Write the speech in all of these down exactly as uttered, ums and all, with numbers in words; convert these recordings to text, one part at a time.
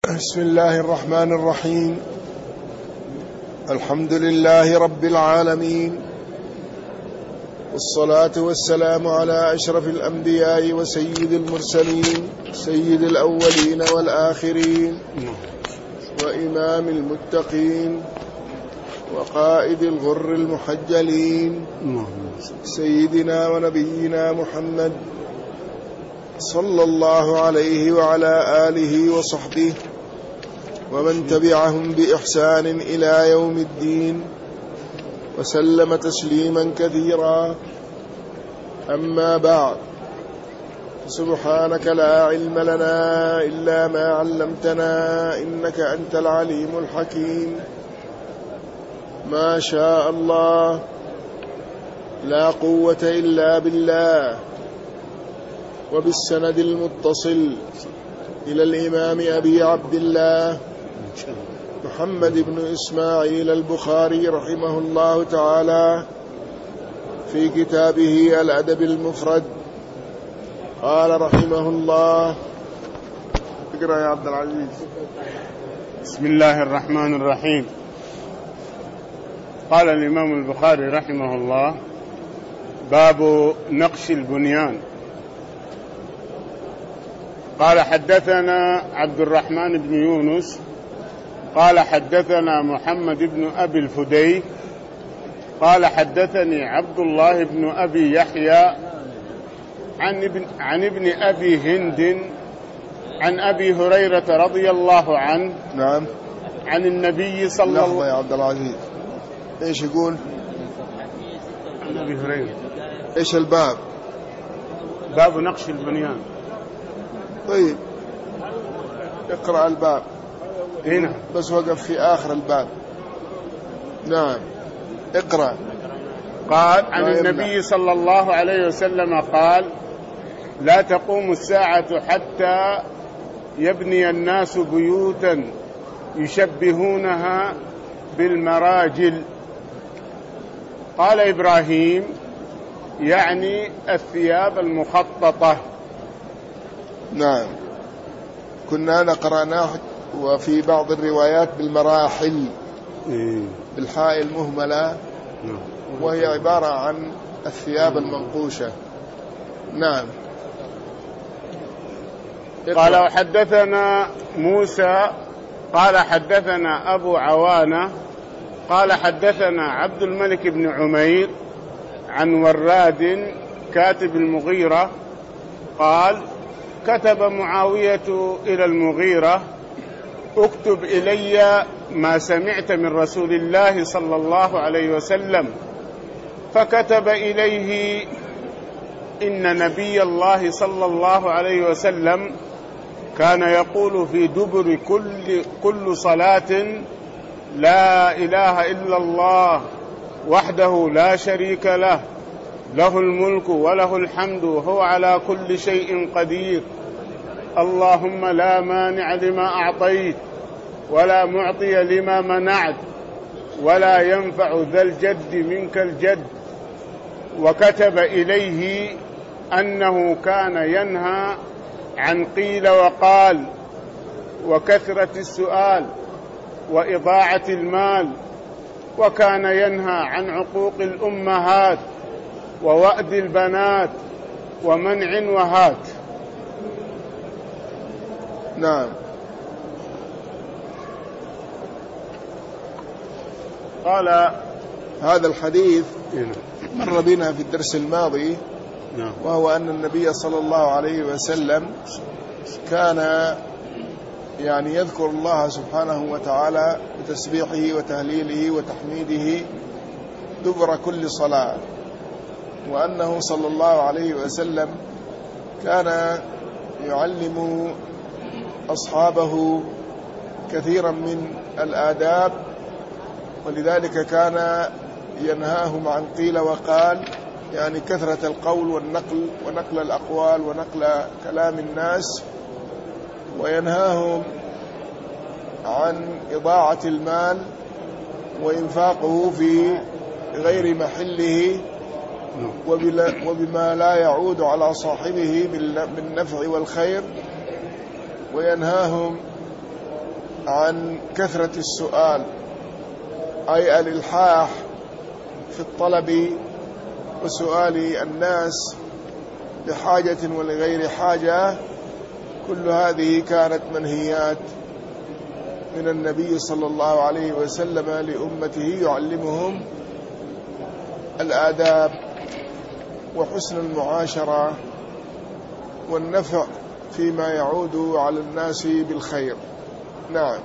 بسم الله الرحمن الرحيم. الحمد لله رب العالمين، والصلاة والسلام على أشرف الأنبياء وسيد المرسلين، سيد الأولين والآخرين، وإمام المتقين، وقائد الغر المحجلين، سيدنا ونبينا محمد صلى الله عليه وعلى آله وصحبه ومن تبعهم بإحسان إلى يوم الدين، وسلم تسليما كثيرا. أما بعد، سبحانك لا علم لنا إلا ما علمتنا إنك أنت العليم الحكيم. ما شاء الله، لا قوة إلا بالله. وبالسند المتصل إلى الإمام أبي عبد الله محمد بن إسماعيل البخاري رحمه الله تعالى في كتابه الأدب المفرد، قال رحمه الله. اقرأ يا عبد العزيز. بسم الله الرحمن الرحيم. قال الإمام البخاري رحمه الله: باب نقش البنيان. قال: حدثنا عبد الرحمن بن يونس قال حدثنا محمد بن أبي الفدي قال حدثني عبد الله بن أبي يحيى عن ابن, عن ابن أبي هند عن أبي هريرة رضي الله عنه. نعم. عن النبي صلى الله عليه وسلم. لحظة يا عبد العزيز، ايش يقول؟ عن أبي هريرة. ايش الباب؟ باب نقش البنيان. طيب اقرأ الباب هنا، بس وقف في آخر الباب. نعم اقرأ. قال: عن النبي صلى الله عليه وسلم قال: لا تقوم الساعة حتى يبني الناس بيوتا يشبهونها بالمراجل. قال إبراهيم: يعني الثياب المخططة. نعم، كنا نقرأناه وفي بعض الروايات بالمراحل بالحاء المهملة، وهي عبارة عن الثياب المنقوشة. نعم. قال: وحدثنا موسى قال حدثنا أبو عوانة قال حدثنا عبد الملك بن عمير عن وراد كاتب المغيرة قال: كتب معاوية إلى المغيرة: اكتب إلي ما سمعت من رسول الله صلى الله عليه وسلم. فكتب إليه: إن نبي الله صلى الله عليه وسلم كان يقول في دبر كل, كل صلاة: لا إله إلا الله وحده لا شريك له، له الملك وله الحمد وهو على كل شيء قدير، اللهم لا مانع لما أعطيت ولا معطي لما منعت ولا ينفع ذا الجد منك الجد. وكتب إليه أنه كان ينهى عن قيل وقال وكثرة السؤال وإضاعة المال، وكان ينهى عن عقوق الأمهات ووأد البنات ومنع وهات. نعم. قال: هذا الحديث مر بنا في الدرس الماضي، نعم. وهو أن النبي صلى الله عليه وسلم كان يعني يذكر الله سبحانه وتعالى بتسبيحه وتهليله وتحميده دبر كل صلاة، وأنه صلى الله عليه وسلم كان يعلم أصحابه كثيرا من الآداب، ولذلك كان ينهاهم عن قيل وقال، يعني كثرة القول والنقل ونقل الأقوال ونقل كلام الناس، وينهاهم عن إضاعة المال وإنفاقه في غير محله وبما لا يعود على صاحبه بالنفع والخير، وينهاهم عن كثرة السؤال، أي الإلحاح في الطلب وسؤال الناس لحاجة ولغير حاجة، كل هذه كانت منهيات من النبي صلى الله عليه وسلم لأمته، يعلمهم الآداب وحسن المعاشرة والنفع فيما يعود على الناس بالخير. نعم.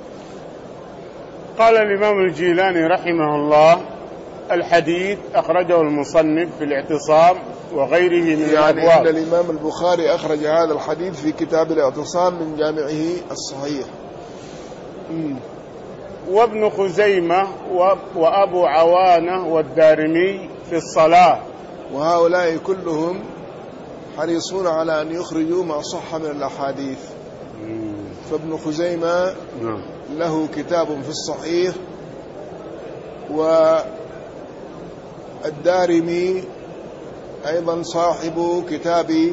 قال الإمام الجيلاني رحمه الله: الحديث أخرجه المصنف في الاعتصام وغيره من يعني الأبواب. أن الإمام البخاري أخرج هذا الحديث في كتاب الاعتصام من جامعه الصحيح. م. وابن خزيمة وأبو عوانة والدارمي في الصلاة، وهؤلاء كلهم حريصون على أن يخرجوا ما صح من الأحاديث. فابن خزيمة له كتاب في الصحيح، والدارمي أيضا صاحب كتاب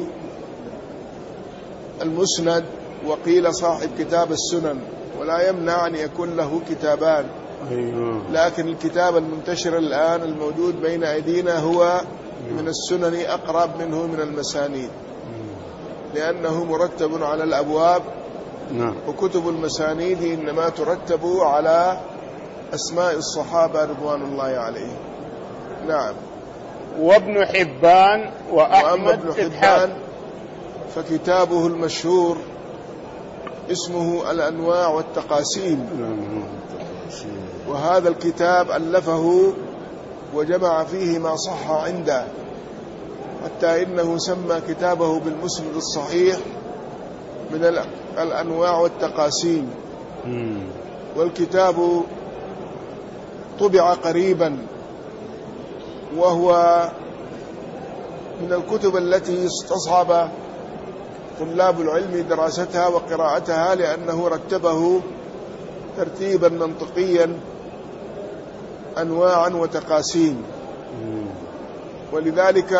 المسند، وقيل صاحب كتاب السنن، ولا يمنع أن يكون له كتابان. لكن الكتاب المنتشر الآن الموجود بين أيدينا هو من السنن أقرب منه من المسانيد، لأنه مرتب على الأبواب، وكتب المسانيد إنما ترتب على أسماء الصحابة رضوان الله عليهم. نعم. وابن حبان وأحمد بن حبان فكتابه المشهور اسمه الأنواع والتقاسيم، وهذا الكتاب ألفه وجمع فيه ما صح عنده، حتى إنه سمى كتابه بالمسند الصحيح من الأنواع والتقاسيم. والكتاب طبع قريبا، وهو من الكتب التي استصعب طلاب العلم دراستها وقراءتها، لأنه رتبه ترتيبا منطقيا أنواعا وتقاسيم. ولذلك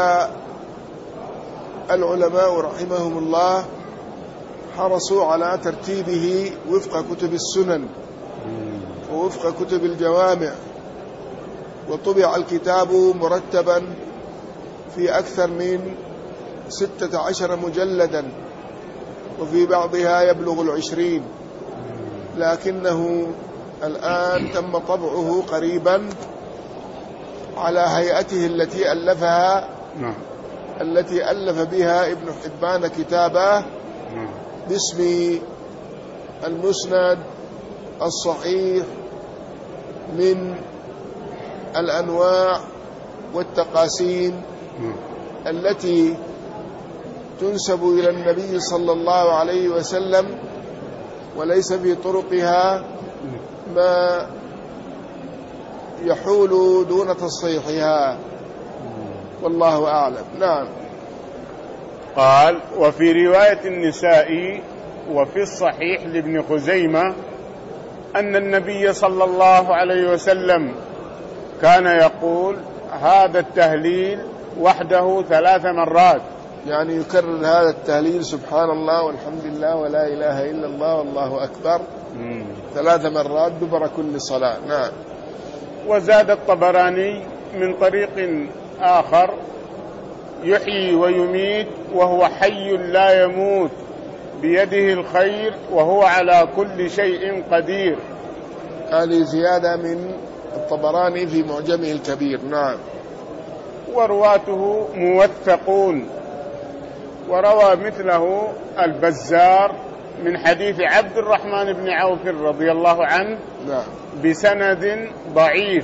العلماء رحمهم الله حرصوا على ترتيبه وفق كتب السنن ووفق كتب الجوامع، وطبع الكتاب مرتبا في أكثر من ستة عشر مجلدا، وفي بعضها يبلغ العشرين، لكنه الآن تم طبعه قريبا على هيئته التي ألفها التي ألف بها ابن حبان كتابه باسم المسند الصحيح من الأنواع والتقاسيم التي تنسب إلى النبي صلى الله عليه وسلم، وليس في طرقها ما يحول دون تصحيحها، والله أعلم. نعم. قال: وفي رواية النسائي وفي الصحيح لابن خزيمة أن النبي صلى الله عليه وسلم كان يقول: هذا التهليل وحده ثلاث مرات، يعني يكرر هذا التهليل سبحان الله والحمد لله ولا إله إلا الله والله أكبر مم. ثلاث مرات دبر كل صلاة. نعم. وزاد الطبراني من طريق آخر: يحيي ويميت وهو حي لا يموت، بيده الخير وهو على كل شيء قدير. هذه زيادة من الطبراني في معجمه الكبير. نعم. ورواته موثقون، وروى مثله البزار من حديث عبد الرحمن بن عوف رضي الله عنه نعم. بسند ضعيف،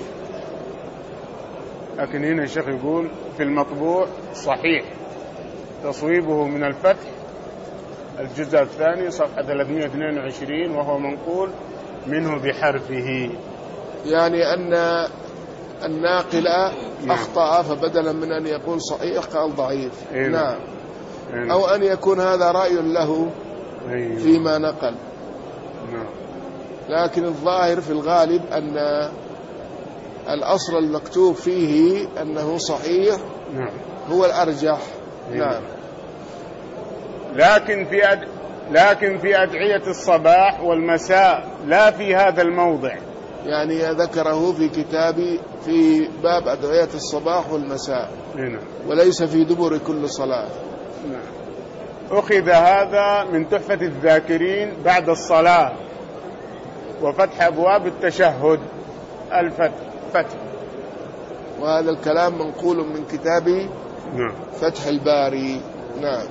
لكن هنا الشيخ يقول في المطبوع صحيح، تصويبه من الفتح الجزء الثاني صفحة ثلاثمائة واثنين وعشرين، وهو منقول منه بحرفه، يعني أن الناقل أخطأ، فبدلا من أن يقول صحيح قال ضعيف. إيه نعم. إيه أو أن يكون هذا رأي له أيوه. فيما نقل. نعم. لكن الظاهر في الغالب أن الأصل المكتوب فيه أنه صحيح نعم. هو الأرجح. أيوه. نعم. لكن في أد... لكن في أدعية الصباح والمساء لا في هذا الموضع. يعني ذكره في كتاب في باب أدعية الصباح والمساء هنا. وليس في دبر كل صلاة. نعم. أخذ هذا من تحفة الذاكرين بعد الصلاة وفتح أبواب التشهد الفتح فتح. وهذا الكلام منقول من كتاب نعم. فتح الباري. نعم.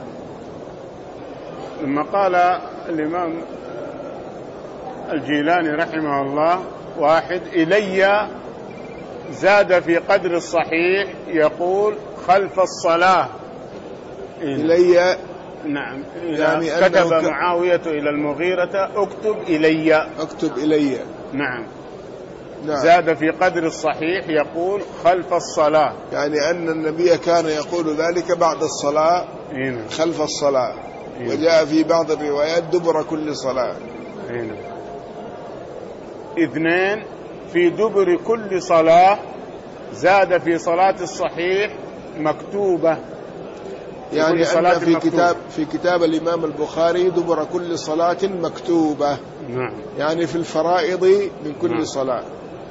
لما قال الإمام الجيلاني رحمه الله واحد إلي زاد في قدر الصحيح يقول خلف الصلاة. إلي نعم. يعني كتب معاوية إلى المغيرة اكتب إلي اكتب إلي. نعم. نعم. زاد في قدر الصحيح يقول خلف الصلاة، يعني أن النبي كان يقول ذلك بعد الصلاة هنا. خلف الصلاة هنا. وجاء في بعض الروايات دبر كل صلاة. هنا. اثنين في دبر كل صلاة زاد في صلاة الصحيح مكتوبة، يعني أن في كتاب في كتاب الإمام البخاري دبر كل صلاة مكتوبة. نعم. يعني في الفرائض من كل نعم. صلاة.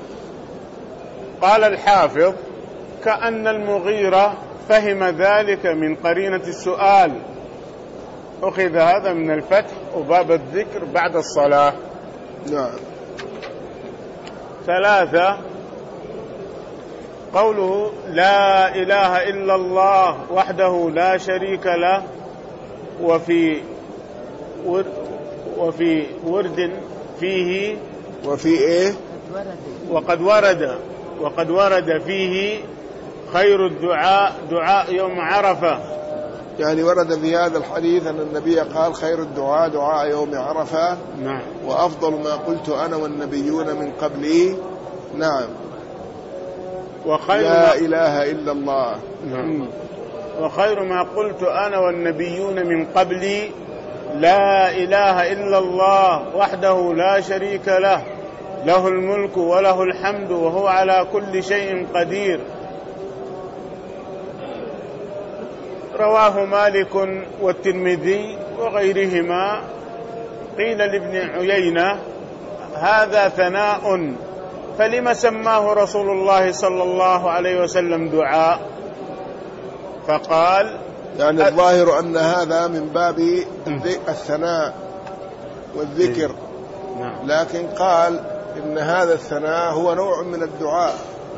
قال الحافظ كأن المغيرة فهم ذلك من قرينة السؤال، أخذ هذا من الفتح وباب الذكر بعد الصلاة. نعم. ثلاثة قوله لا إله إلا الله وحده لا شريك له، وفي ورد وفي ورد فيه وفي إيه وقد ورد وقد ورد فيه خير الدعاء دعاء يوم عرفة. يعني ورد في هذا الحديث أن النبي قال خير الدعاء دعاء يوم عرفة. نعم. وأفضل ما قلت أنا والنبيون من قبلي. نعم. وخير لا إله إلا الله. نعم. وخير ما قلت أنا والنبيون من قبلي لا إله إلا الله وحده لا شريك له له الملك وله الحمد وهو على كل شيء قدير. رواه مالك والترمذي وغيرهما. قيل لابن عيينة هذا ثناء فلما سماه رسول الله صلى الله عليه وسلم دعاء؟ فقال يعني الظاهر أن هذا من باب الثناء والذكر، لكن قال إن هذا الثناء هو نوع من الدعاء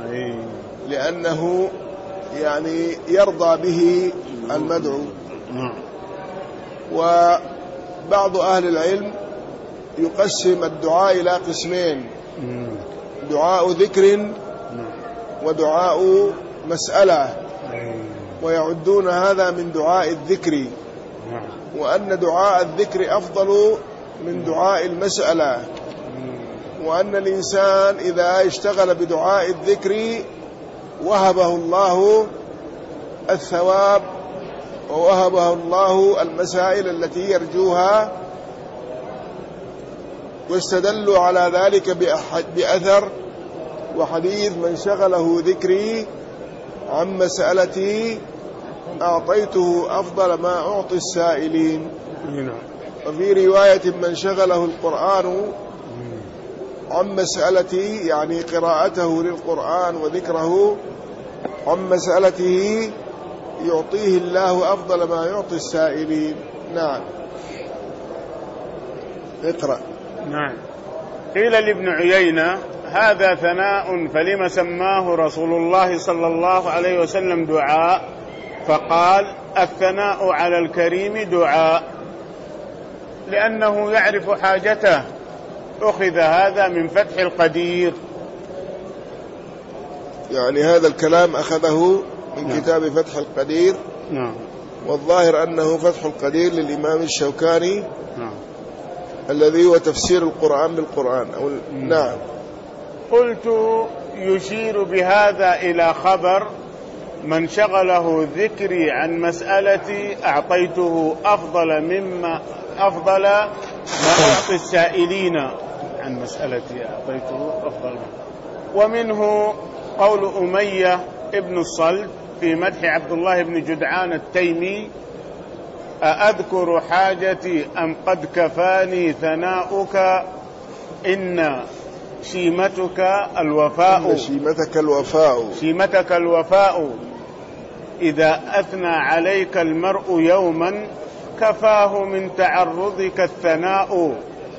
لأنه يعني يرضى به المدعو. وبعض أهل العلم يقسم الدعاء إلى قسمين: دعاء ذكر ودعاء مسألة، ويعدون هذا من دعاء الذكر، وأن دعاء الذكر أفضل من دعاء المسألة، وأن الإنسان إذا اشتغل بدعاء الذكر وهبه الله الثواب ووهبه الله المسائل التي يرجوها. واستدلوا على ذلك بأثر وحديث من شغله ذكري عن مسألتي أعطيته أفضل ما أعطي السائلين. وفي رواية من شغله القرآن عن مسألتي يعني قراءته للقرآن وذكره عن مسألته يعطيه الله أفضل ما يعطي السائلين. نعم. اقرأ. نعم. قيل لابن عيينة هذا ثناء فلما سماه رسول الله صلى الله عليه وسلم دعاء؟ فقال الثناء على الكريم دعاء لأنه يعرف حاجته. أخذ هذا من فتح القدير. يعني هذا الكلام أخذه من نعم. كتاب فتح القدير. نعم. والظاهر أنه فتح القدير للإمام الشوكاني. نعم. الذي هو تفسير القرآن بالقرآن أو نعم. نعم. قلت يشير بهذا إلى خبر من شغله ذكري عن مسألتي أعطيته أفضل مما أفضل ما أعطي السائلين عن مسألتي أعطيته أفضل. ومنه قول أمية ابن الصلت في مدح عبد الله بن جدعان التيمي أأذكر حاجتي أم قد كفاني ثناؤك إن شيمتك الوفاء إن شيمتك الوفاء شيمتك الوفاء إذا أثنى عليك المرء يوما كفاه من تعرضك الثناء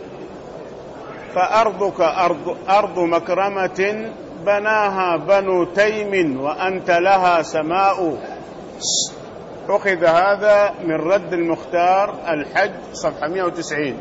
فأرضك أرض, أرض مكرمة بناها بنو تيم وأنت لها سماء. أخذ هذا من رد المختار الحج صفحة مئة وتسعين.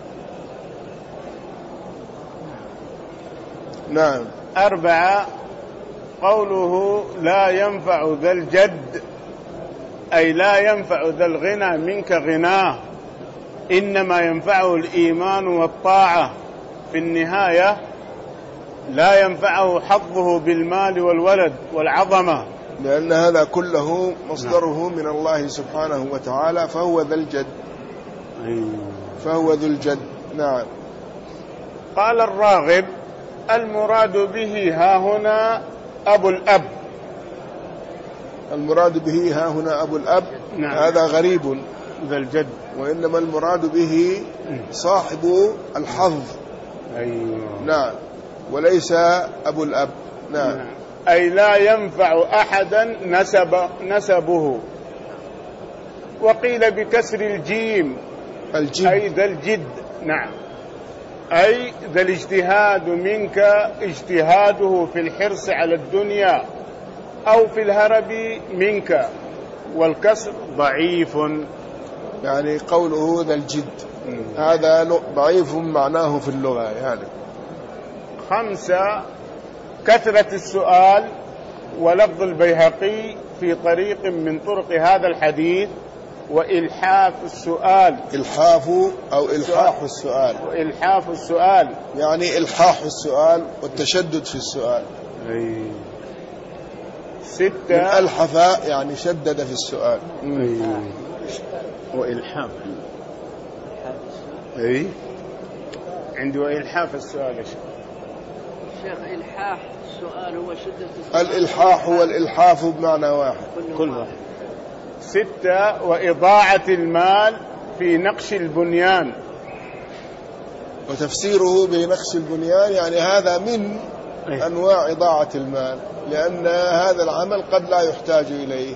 نعم. أربعة، قوله لا ينفع ذا الجد أي لا ينفع ذا الغنى منك غناه، إنما ينفعه الإيمان والطاعة، في النهاية لا ينفعه حظه بالمال والولد والعظمة، لأن هذا كله مصدره من الله سبحانه وتعالى، فهو ذا الجد فهو ذو الجد. نعم. قال الراغب المراد به ها هنا أبو الأب. المراد به ها هنا أبو الأب. نعم. هذا غريب ذا الجد، وإنما المراد به صاحب الحظ. أيوة. نعم، وليس أبو الأب. نعم. نعم. أي لا ينفع أحدا نسب نسبه. وقيل بكسر الجيم الجد أي ذا الجد. نعم، أي ذا الاجتهاد منك اجتهاده في الحرص على الدنيا أو في الهرب منك، والكسر ضعيف، يعني قوله ذا الجد هذا ضعيف معناه في اللغة يعني. خمسة، كثرة السؤال، ولفظ البيهقي في طريق من طرق هذا الحديث وإلحاف السؤال. إلحاف أو إلحاح السؤال. وإلحاف السؤال يعني إلحاح السؤال والتشدد في السؤال. أي. ستة، من ألحف يعني شدد في السؤال. أي. وإلحاف أي عندي وإلحاف السؤال يا شيخ. إلحاح السؤال هو شدة السؤال. الإلحاح والإلحاف بمعنى واحد، كل واحد. ستة، وإضاعة المال في نقش البنيان. وتفسيره بنقش البنيان يعني هذا من أيه. أنواع إضاعة المال، لأن هذا العمل قد لا يحتاج إليه.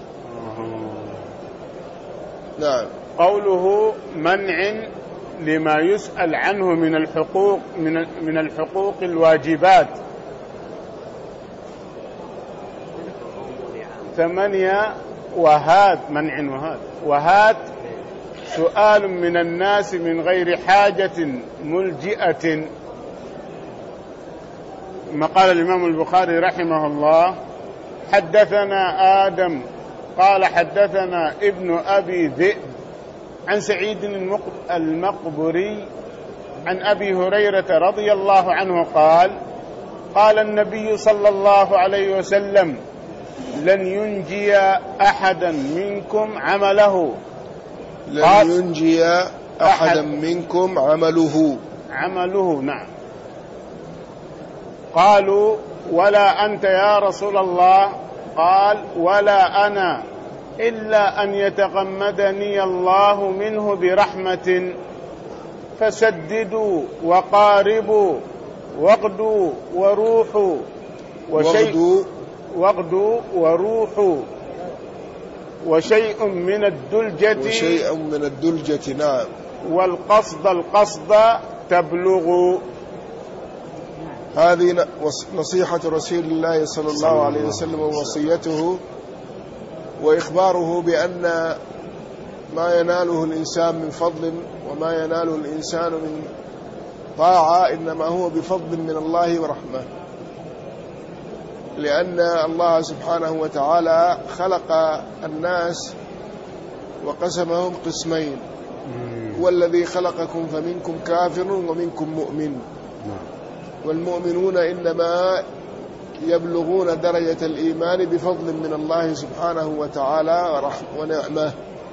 نعم. قوله منع لما يسأل عنه من الحقوق من من الحقوق الواجبات. ثمانية، وهات منع وهات وهات سؤال من الناس من غير حاجة ملجئة. ما قال الإمام البخاري رحمه الله حدثنا آدم قال حدثنا ابن أبي ذئب عن سعيد المقبري عن أبي هريرة رضي الله عنه قال قال النبي صلى الله عليه وسلم لن ينجي أحدا منكم عمله. لن ينجي أحدا منكم عمله. عمله نعم. قالوا ولا أنت يا رسول الله؟ قال ولا أنا إلا أن يتغمدني الله منه برحمة. فسددوا وقاربوا واغدوا وروحوا وشيء واغدوا وروحوا وشيء من الدلجة وشيء من الدلجة. نعم. والقصد القصد تبلغ. هذه نصيحة رسول الله صلى الله عليه وسلم ووصيته وإخباره بأن ما يناله الإنسان من فضل وما يناله الإنسان من طاعة إنما هو بفضل من الله ورحمة، لأن الله سبحانه وتعالى خلق الناس وقسمهم قسمين، والذي خلقكم فمنكم كافر ومنكم مؤمن، والمؤمنون إنما يبلغون درجة الإيمان بفضل من الله سبحانه وتعالى ونعمه.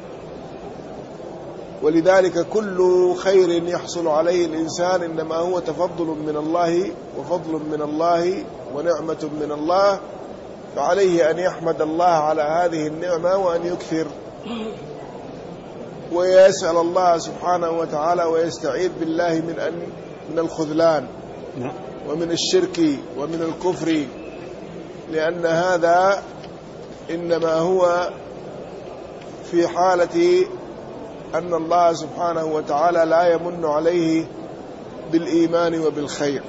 ولذلك كل خير يحصل عليه الإنسان إنما هو تفضل من الله وفضل من الله ونعمة من الله، فعليه أن يحمد الله على هذه النعمة وأن يكثر ويسأل الله سبحانه وتعالى ويستعيذ بالله من أن من الخذلان ومن الشرك ومن الكفر، لأن هذا إنما هو في حالة أن الله سبحانه وتعالى لا يمن عليه بالإيمان وبالخير.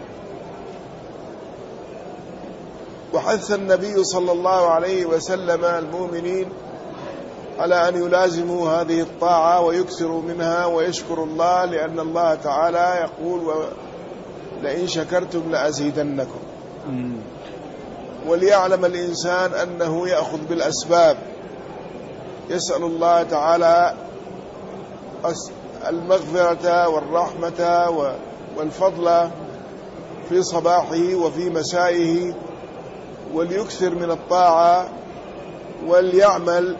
وحث النبي صلى الله عليه وسلم المؤمنين على أن يلازموا هذه الطاعة ويكثروا منها ويشكروا الله، لأن الله تعالى يقول لئن شكرتم لأزيدنكم. وليعلم الإنسان أنه يأخذ بالأسباب، يسأل الله تعالى المغفرة والرحمة والفضل في صباحه وفي مسائه، وليكثر من الطاعة وليعمل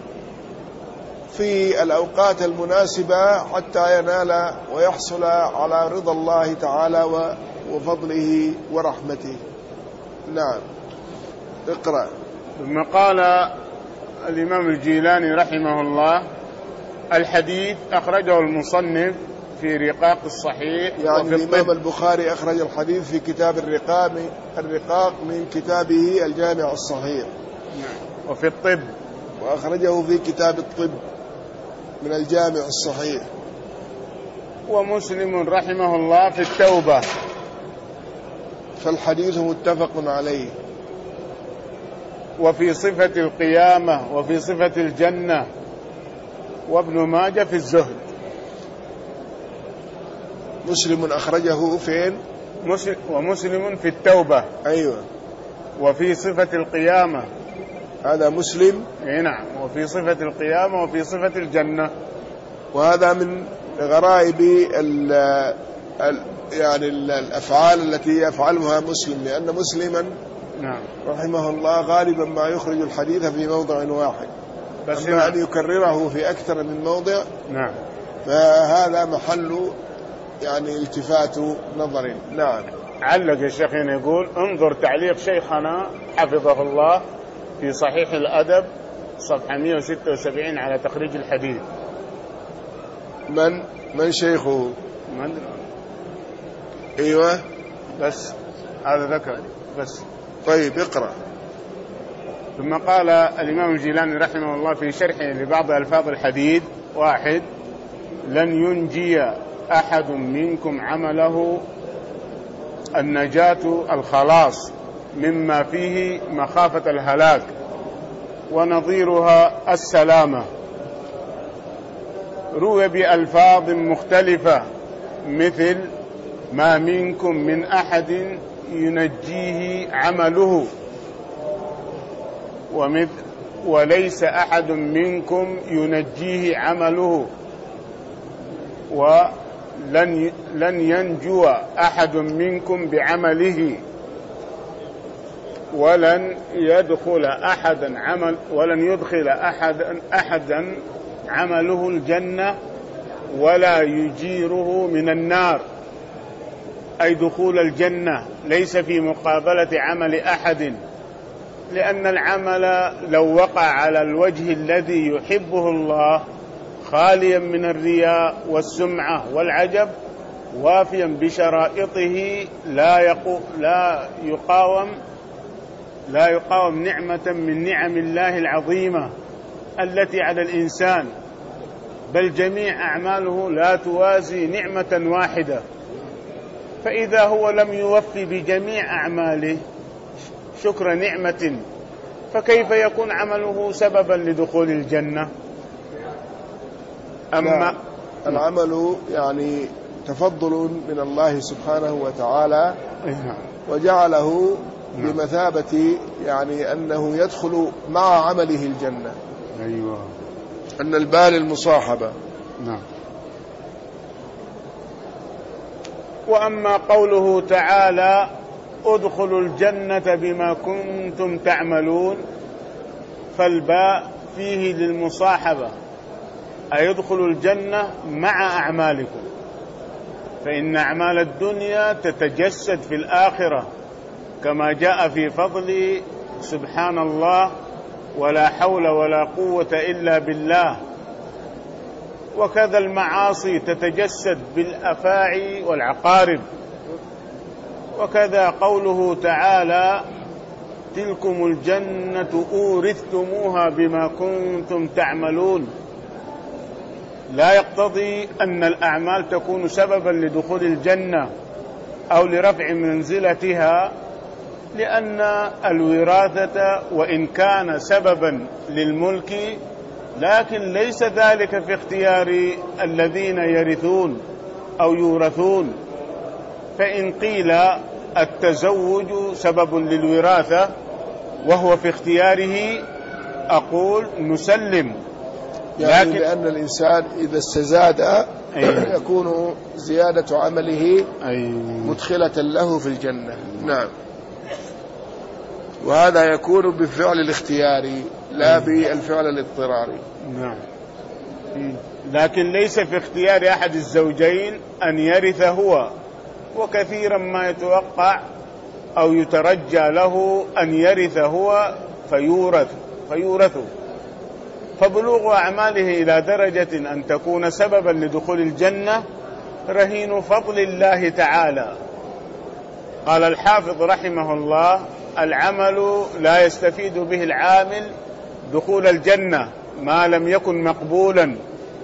في الأوقات المناسبة حتى ينال ويحصل على رضا الله تعالى وفضله ورحمته. نعم، اقرأ. ثم قال الإمام الجيلاني رحمه الله: الحديث أخرجه المصنف في رقاق الصحيح، يعني الإمام البخاري أخرج الحديث في كتاب الرقاق الرقاق من كتابه الجامع الصحيح. نعم. وفي الطب، وأخرجه في كتاب الطب من الجامع الصحيح. ومسلم رحمه الله في التوبة، فالحديث متفق عليه. وفي صفة القيامة وفي صفة الجنة. وابن ماجه في الزهد. مسلم أخرجه فين؟ مسلم ومسلم في التوبة. أيوة. وفي صفة القيامة، هذا مسلم. نعم. وفي صفة القيامة وفي صفة الجنة. وهذا من غرائب ال ال يعني الأفعال التي يفعلها مسلم، لأن مسلما نعم رحمه الله غالبا ما يخرج الحديث في موضع واحد، بس أما أن يكرره في أكثر من موضع نعم فهذا محل يعني التفات نظر. نعم. علق الشيخ هنا يقول: انظر تعليق شيخنا حفظه الله في صحيح الأدب صفحة مئة وستة وسبعين على تخريج الحديث. من من شيخه؟ من؟ ايوه بس هذا ذكر بس. طيب اقرأ. ثم قال الإمام الجيلاني رحمه الله في شرحه لبعض ألفاظ الحديث: واحد، لن ينجي أحد منكم عمله النجاة الخلاص مما فيه مخافة الهلاك، ونظيرها السلامة. روي بألفاظ مختلفة مثل: ما منكم من أحد ينجيه عمله، ومثل: وليس أحد منكم ينجيه عمله، ولن لن ينجو أحد منكم بعمله، ولن يدخل أحدا عمل ولن يدخل أحدا أحدا عمله الجنة، ولا يجيره من النار. أي دخول الجنة ليس في مقابلة عمل أحد، لأن العمل لو وقع على الوجه الذي يحبه الله خاليا من الرياء والسمعة والعجب وافيا بشرائطه لا يقو لا يقاوم لا يقاوم نعمة من نعم الله العظيمة التي على الإنسان، بل جميع أعماله لا توازي نعمة واحدة. فإذا هو لم يوفي بجميع أعماله شكر نعمة، فكيف يكون عمله سببا لدخول الجنة؟ أما العمل يعني تفضل من الله سبحانه وتعالى، وجعله بمثابة يعني أنه يدخل مع عمله الجنة. أيوة. أن البال المصاحبة. نعم. وأما قوله تعالى: ادخلوا الجنة بما كنتم تعملون، فالباء فيه للمصاحبة، أي ادخلوا الجنة مع أعمالكم، فإن أعمال الدنيا تتجسد في الآخرة، كما جاء في فضل سبحان الله: ولا حول ولا قوة إلا بالله. وكذا المعاصي تتجسد بالأفاعي والعقارب. وكذا قوله تعالى: تلكم الجنة أورثتموها بما كنتم تعملون، لا يقتضي أن الأعمال تكون سببا لدخول الجنة أو لرفع منزلتها، لأن الوراثة وإن كان سببا للملك لكن ليس ذلك في اختيار الذين يرثون أو يورثون. فإن قيل التزوج سبب للوراثة وهو في اختياره أقول نسلم، يعني لكن لأن الإنسان إذا استزاد أيوه. يكون زيادة عمله أيوه. مدخلة له في الجنة. نعم. وهذا يكون بالفعل الاختياري لا أيوه. بالفعل الاضطراري. نعم. لكن ليس في اختيار أحد الزوجين أن يرث هو، وكثيرا ما يتوقع أو يترجى له أن يرث هو فيورث فيورث فبلوغ أعماله إلى درجة أن تكون سببا لدخول الجنة رهين فضل الله تعالى. قال الحافظ رحمه الله: العمل لا يستفيد به العامل دخول الجنة ما لم يكن مقبولا،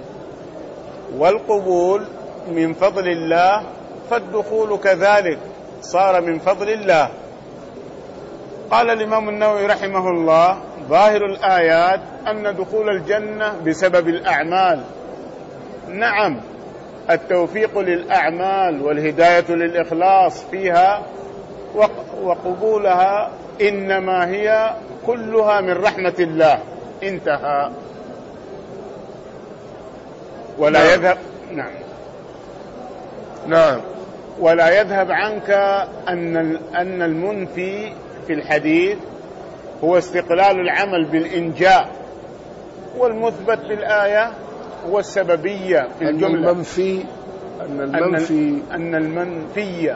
والقبول من فضل الله، فالدخول كذلك صار من فضل الله. قال الإمام النووي رحمه الله: ظاهر الآيات أن دخول الجنة بسبب الأعمال. نعم، التوفيق للأعمال والهداية للإخلاص فيها وقبولها إنما هي كلها من رحمة الله. انتهى. ولا نعم. يذهب نعم نعم ولا يذهب عنك أن أن المنفي في الحديث هو استقلال العمل بالإنجاء، والمثبت بالآية هو السببية في الجملة. المنفي أن المنفي أن المنفي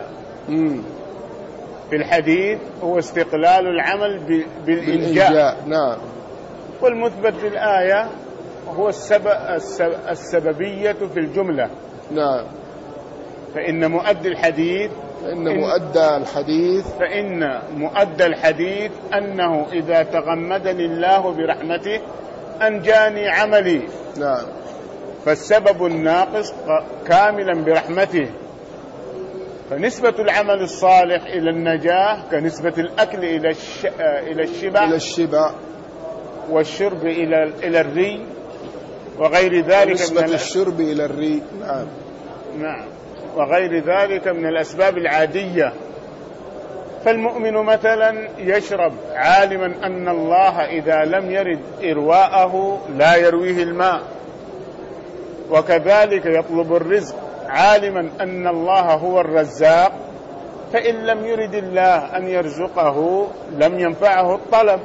في الحديث هو استقلال العمل بالإنجاء. بالإنجاء. نعم. والمثبت بالآية هو السبب السببية في الجملة. نعم. فإن مؤدي الحديث فإن مؤدى الحديث فإن مؤدى الحديث أنه إذا تغمدني الله برحمته أنجاني عملي. نعم. فالسبب الناقص كاملا برحمته. فنسبة العمل الصالح إلى النجاة كنسبة الأكل إلى الش... إلى الشبع إلى الشبع والشرب إلى إلى الري وغير ذلك. نسبة من الشرب إلى الري. نعم. نعم. وغير ذلك من الأسباب العادية. فالمؤمن مثلا يشرب عالما أن الله إذا لم يرد إرواءه لا يرويه الماء، وكذلك يطلب الرزق عالما أن الله هو الرزاق، فإن لم يرد الله أن يرزقه لم ينفعه الطلب.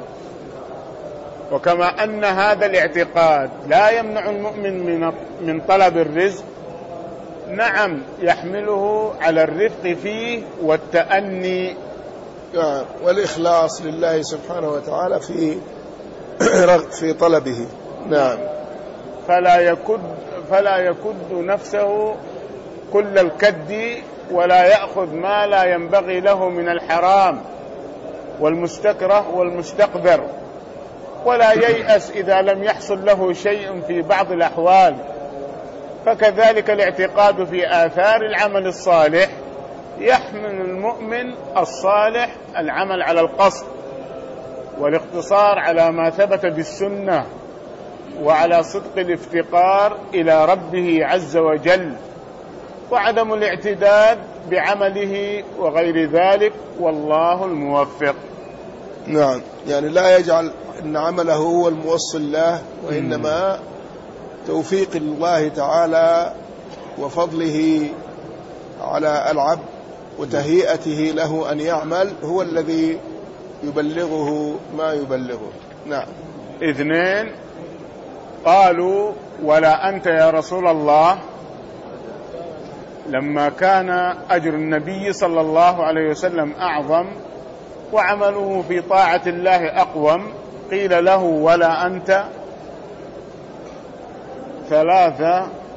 وكما أن هذا الاعتقاد لا يمنع المؤمن من من طلب الرزق، نعم يحمله على الرفق فيه والتأني والإخلاص لله سبحانه وتعالى في في طلبه. نعم. فلا يكد فلا يكد نفسه كل الكد، ولا يأخذ ما لا ينبغي له من الحرام والمستكره والمستقذر، ولا ييأس إذا لم يحصل له شيء في بعض الأحوال. فكذلك الاعتقاد في آثار العمل الصالح يحمل المؤمن الصالح العمل على القصد والاقتصار على ما ثبت بالسنة، وعلى صدق الافتقار إلى ربه عز وجل، وعدم الاعتداد بعمله وغير ذلك، والله الموفق. نعم. يعني لا يجعل أن عمله هو الموصل له، وإنما توفيق الله تعالى وفضله على العبد وتهيئته له أن يعمل هو الذي يبلغه ما يبلغه. نعم. اثنين قالوا: ولا أنت يا رسول الله، لما كان أجر النبي صلى الله عليه وسلم أعظم وعمله في طاعة الله أقوم، قيل له: ولا أنت. ثلاثة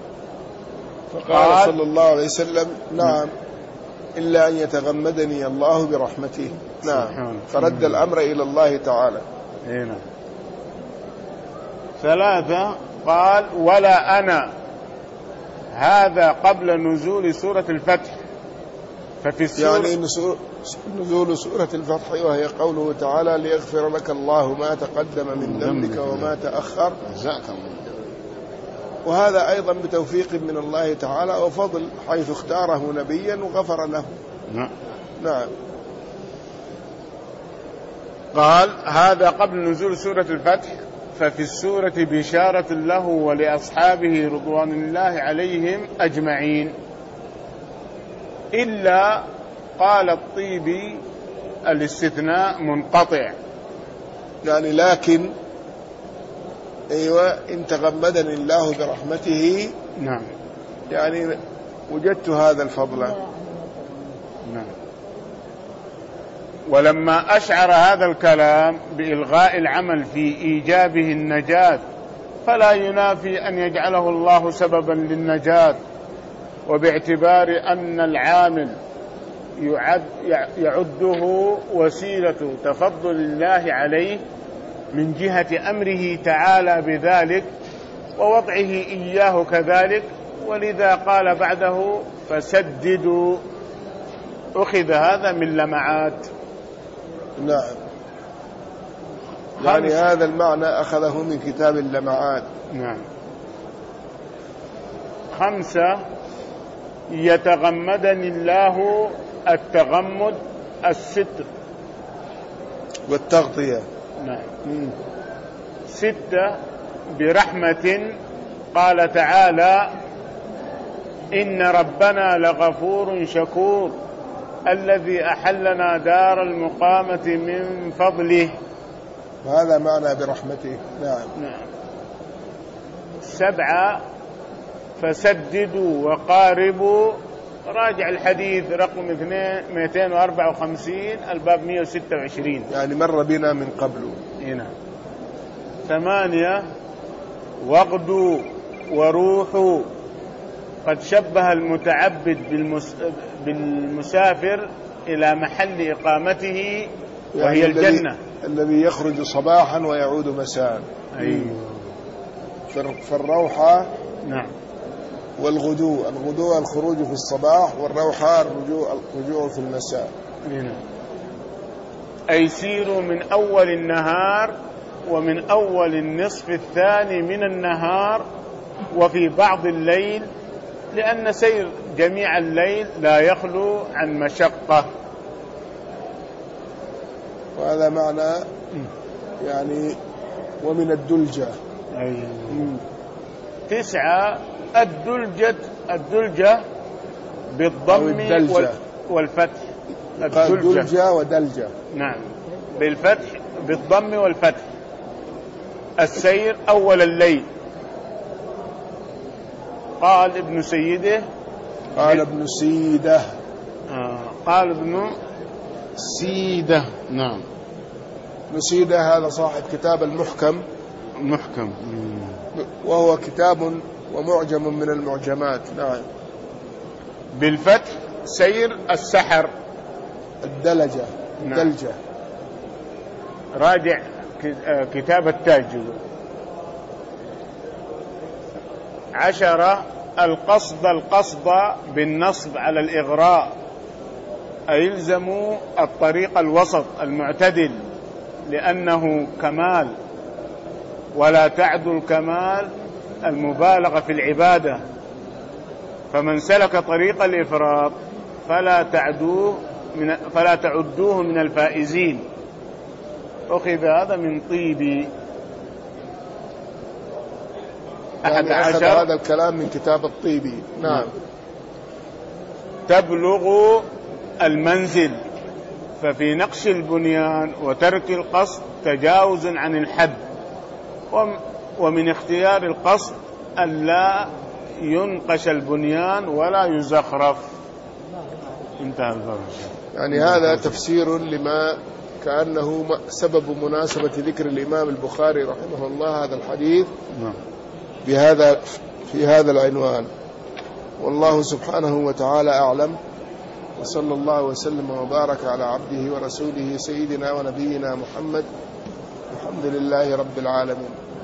فقال صلى الله عليه وسلم نعم إلا أن يتغمدني الله برحمته. نعم، فرد الأمر إلى الله تعالى. هنا ثلاثة قال ولا أنا، هذا قبل نزول سورة الفتح. ففي السورة يعني نزول سورة الفتح وهي قوله تعالى ليغفر لك الله ما تقدم من ذنبك وما تأخر، وهذا أيضا بتوفيق من الله تعالى وفضل، حيث اختاره نبيا وغفر له. نعم. نعم. قال هذا قبل نزول سورة الفتح. ففي السورة بشارة له ولأصحابه رضوان الله عليهم أجمعين، إلا قال الطيبي الاستثناء منقطع، يعني لكن أيوة إن تغمدني الله برحمته. نعم، يعني وجدت هذا الفضل. نعم. ولما أشعر هذا الكلام بإلغاء العمل في إيجابه النجاة، فلا ينافي أن يجعله الله سببا للنجاة، وباعتبار أن العامل يعد يعده وسيلة تفضل الله عليه من جهة أمره تعالى بذلك ووضعه إياه كذلك، ولذا قال بعده فسددوا. أخذ هذا من لمعات. نعم، يعني هذا المعنى أخذه من كتاب اللمعات. نعم. خمسة يتغمدني الله التغمد الستر والتغطية. نعم. ستة برحمة، قال تعالى إن ربنا لغفور شكور الذي أحلنا دار المقامة من فضله. وهذا معنى برحمته. نعم. نعم. سبعة فسددوا وقاربوا، راجع الحديث رقم مئتين وأربعة وخمسين الباب مئة وستة وعشرين، يعني مر بنا من قبل. هنا. ثمانية وغدوا وروحوا، قد شبه المتعبد بالمس... بالمسافر إلى محل إقامته وهي يعني الجنة، الذي يخرج صباحا ويعود مساء. أيوه. فالروحة نعم، والغدو، الغدو الخروج في الصباح، والروحة الرجوع الرجوع في المساء. هنا. أي سيروا من أول النهار ومن أول النصف الثاني من النهار وفي بعض الليل، لأن سير جميع الليل لا يخلو عن مشقة. وهذا معنى يعني ومن الدلجة. أيوه. تسعة الدلجة، الدلجة بالضم والفتح. الدلجة ودلجة. نعم، بالفتح بالضم والفتح. السير أول الليل. قال ابن سيده قال ابن سيده آه. قال ابن سيده. نعم. ابن سيده هذا صاحب كتاب المحكم. محكم، وهو كتاب ومعجم من المعجمات. نعم. بالفتح سير السحر. الدلجة. نعم. الدلجة. راجع كتاب التاج. عشرة القصد، القصد بالنصب على الإغراء، أيلزم الطريق الوسط المعتدل، لأنه كمال، ولا تعد الكمال المبالغة في العبادة، فمن سلك طريق الإفراط فلا تعدوه من فلا تعدوه من الفائزين. أخذ هذا من طيبي. أحد عشر هذا الكلام من كتاب الطيبي. نعم. تبلغ المنزل، ففي نقش البنيان وترك القصد تجاوز عن الحد، ومن اختيار القصد ألا ينقش البنيان ولا يزخرف. انتهى الباب. يعني هذا تفسير لما كأنه سبب مناسبة ذكر الإمام البخاري رحمه الله هذا الحديث بهذا في هذا العنوان. والله سبحانه وتعالى أعلم، وصلى الله وسلم وبارك على عبده ورسوله سيدنا ونبينا محمد، الحمد لله رب العالمين.